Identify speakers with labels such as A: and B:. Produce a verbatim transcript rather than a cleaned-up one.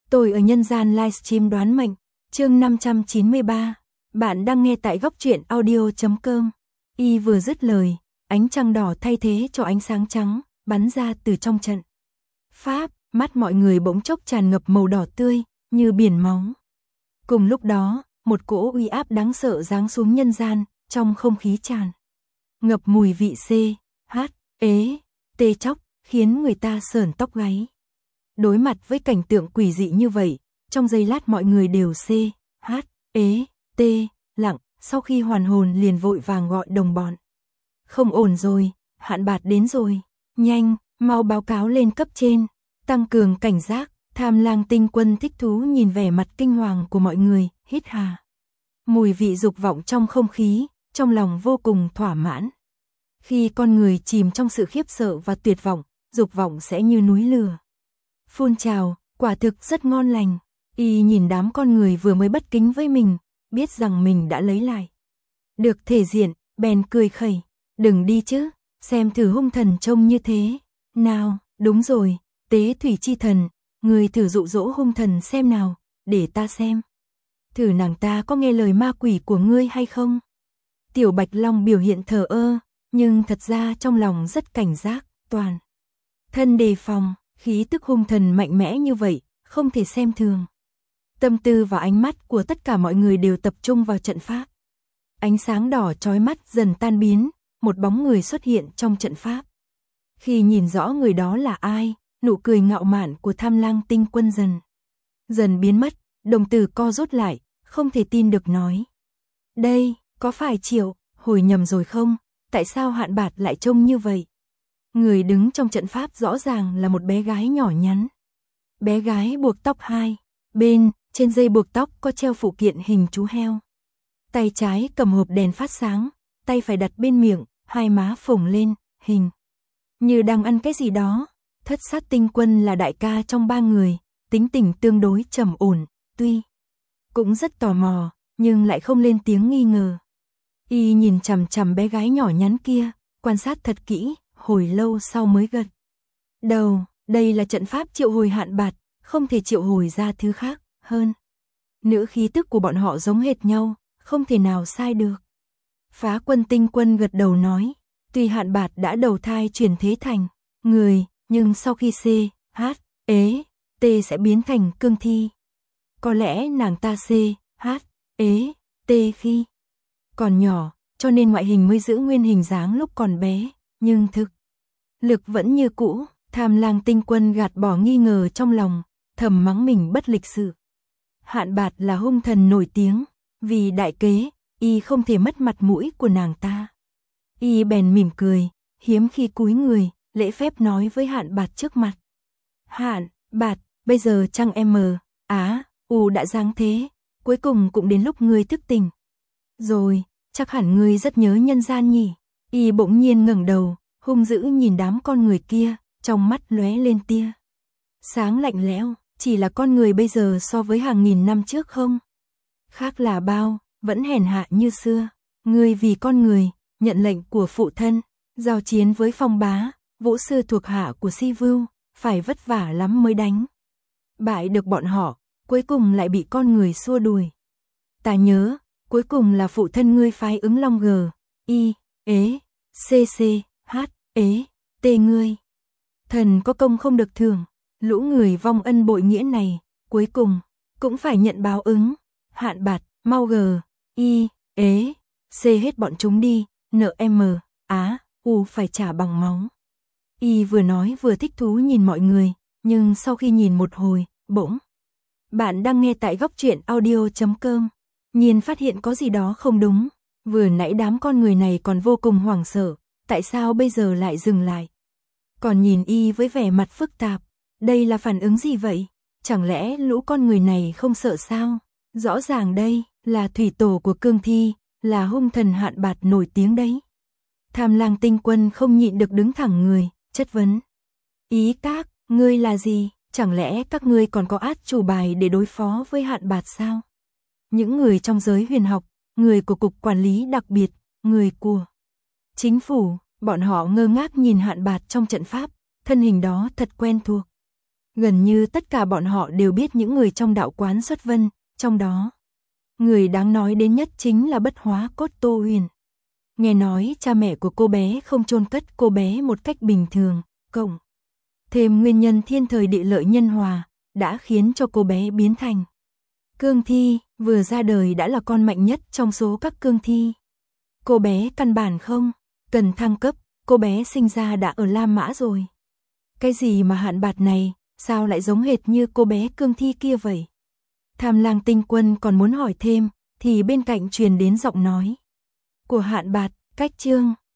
A: Tôi ở nhân gian livestream đoán mệnh, chương năm trăm chín mươi ba. Bạn đang nghe tại góc truyện audio chấm com. Y vừa dứt lời, ánh trăng đỏ thay thế cho ánh sáng trắng, bắn ra từ trong trận pháp, mắt mọi người bỗng chốc tràn ngập màu đỏ tươi, như biển máu. Cùng lúc đó, một cỗ uy áp đáng sợ giáng xuống nhân gian, trong không khí tràn ngập mùi vị C, H, ế, tê chóc, khiến người ta sởn tóc gáy. Đối mặt với cảnh tượng quỷ dị như vậy, trong giây lát mọi người đều C, H, ế, tê, lặng, sau khi hoàn hồn liền vội vàng gọi đồng bọn. Không ổn rồi, Hạn Bạt đến rồi, nhanh, mau báo cáo lên cấp trên, tăng cường cảnh giác. Tham Lang Tinh Quân thích thú nhìn vẻ mặt kinh hoàng của mọi người, hít hà. Mùi vị dục vọng trong không khí, trong lòng vô cùng thỏa mãn. Khi con người chìm trong sự khiếp sợ và tuyệt vọng, dục vọng sẽ như núi lửa phun trào, quả thực rất ngon lành. Y nhìn đám con người vừa mới bất kính với mình, biết rằng mình đã lấy lại được thể diện, bèn cười khẩy. Đừng đi chứ, xem thử hung thần trông như thế. Nào, đúng rồi, Tế Thủy Chi Thần, người thử dụ dỗ hung thần xem nào, để ta xem. Thử nàng ta có nghe lời ma quỷ của ngươi hay không? Tiểu Bạch Long biểu hiện thờ ơ, nhưng thật ra trong lòng rất cảnh giác, toàn thân đề phòng, khí tức hung thần mạnh mẽ như vậy, không thể xem thường. Tâm tư và ánh mắt của tất cả mọi người đều tập trung vào trận pháp. Ánh sáng đỏ chói mắt dần tan biến, một bóng người xuất hiện trong trận pháp. Khi nhìn rõ người đó là ai, nụ cười ngạo mạn của Tham Lang Tinh Quân dần dần biến mất, đồng tử co rút lại, không thể tin được nói. Đây, có phải Triệu Hồi nhầm rồi không? Tại sao Hạn Bạt lại trông như vậy? Người đứng trong trận pháp rõ ràng là một bé gái nhỏ nhắn. Bé gái buộc tóc hai bên, trên dây buộc tóc có treo phụ kiện hình chú heo. Tay trái cầm hộp đèn phát sáng, tay phải đặt bên miệng, hai má phồng lên, hình như đang ăn cái gì đó. Thất Sát Tinh Quân là đại ca trong ba người, tính tình tương đối trầm ổn, tuy cũng rất tò mò, nhưng lại không lên tiếng nghi ngờ. Y nhìn chằm chằm bé gái nhỏ nhắn kia, quan sát thật kỹ, hồi lâu sau mới gật đầu. Đây là trận pháp triệu hồi Hạn Bạt, không thể triệu hồi ra thứ khác hơn. Nữ khí tức của bọn họ giống hệt nhau, không thể nào sai được. Phá Quân Tinh Quân gật đầu nói, tuy Hạn Bạt đã đầu thai chuyển thế thành người, nhưng sau khi C, H, ế, T sẽ biến thành cương thi. Có lẽ nàng ta C, H, ế, T khi còn nhỏ, cho nên ngoại hình mới giữ nguyên hình dáng lúc còn bé, nhưng thực lực vẫn như cũ. Tham Lang Tinh Quân gạt bỏ nghi ngờ trong lòng, thầm mắng mình bất lịch sự. Hạn Bạt là hung thần nổi tiếng, vì đại kế, y không thể mất mặt mũi của nàng ta. Y bèn mỉm cười, hiếm khi cúi người, lễ phép nói với Hạn Bạt trước mặt. Hạn Bạt, bây giờ trăng M, Á, U đã giáng thế, cuối cùng cũng đến lúc ngươi thức tỉnh. Rồi, chắc hẳn ngươi rất nhớ nhân gian nhỉ? Y bỗng nhiên ngẩng đầu, hung dữ nhìn đám con người kia, trong mắt lóe lên tia sáng lạnh lẽo. Chỉ là con người bây giờ so với hàng nghìn năm trước không khác là bao, vẫn hèn hạ như xưa. Ngươi vì con người, nhận lệnh của phụ thân, giao chiến với Phong Bá, vũ sư thuộc hạ của Si Vưu, phải vất vả lắm mới đánh bại được bọn họ, cuối cùng lại bị con người xua đuổi. Ta nhớ, cuối cùng là phụ thân ngươi phái Ứng Long G, I, ế, C C, H, ế, T ngươi. Thần có công không được thưởng, lũ người vong ân bội nghĩa này, cuối cùng cũng phải nhận báo ứng. Hạn Bạt, mau G, I, ế, C hết bọn chúng đi, nợ M, Á, U phải trả bằng máu. Y vừa nói vừa thích thú nhìn mọi người, nhưng sau khi nhìn một hồi, bỗng. Bạn đang nghe tại góc truyện audio chấm com. Nhiên phát hiện có gì đó không đúng, vừa nãy đám con người này còn vô cùng hoảng sợ, tại sao bây giờ lại dừng lại? Còn nhìn Y với vẻ mặt phức tạp, đây là phản ứng gì vậy? Chẳng lẽ lũ con người này không sợ sao? Rõ ràng đây là thủy tổ của cương thi, là hung thần Hạn Bạt nổi tiếng đấy. Tham Lang Tinh Quân không nhịn được đứng thẳng người, chất vấn. Ý các, ngươi là gì? Chẳng lẽ các ngươi còn có át chủ bài để đối phó với Hạn Bạt sao? Những người trong giới huyền học, người của cục quản lý đặc biệt, người của chính phủ, bọn họ ngơ ngác nhìn Hạn Bạt trong trận pháp, thân hình đó thật quen thuộc. Gần như tất cả bọn họ đều biết những người trong đạo quán xuất vân, trong đó người đáng nói đến nhất chính là Bất Hóa Cốt Tô Huyền. Nghe nói cha mẹ của cô bé không chôn cất cô bé một cách bình thường, cộng thêm nguyên nhân thiên thời địa lợi nhân hòa, đã khiến cho cô bé biến thành cương thi, vừa ra đời đã là con mạnh nhất trong số các cương thi. Cô bé căn bản không cần thăng cấp, cô bé sinh ra đã ở La Mã rồi. Cái gì mà Hạn Bạt này, sao lại giống hệt như cô bé cương thi kia vậy? Tham Lang Tinh Quân còn muốn hỏi thêm, thì bên cạnh truyền đến giọng nói của Hạn Bạt, cách chương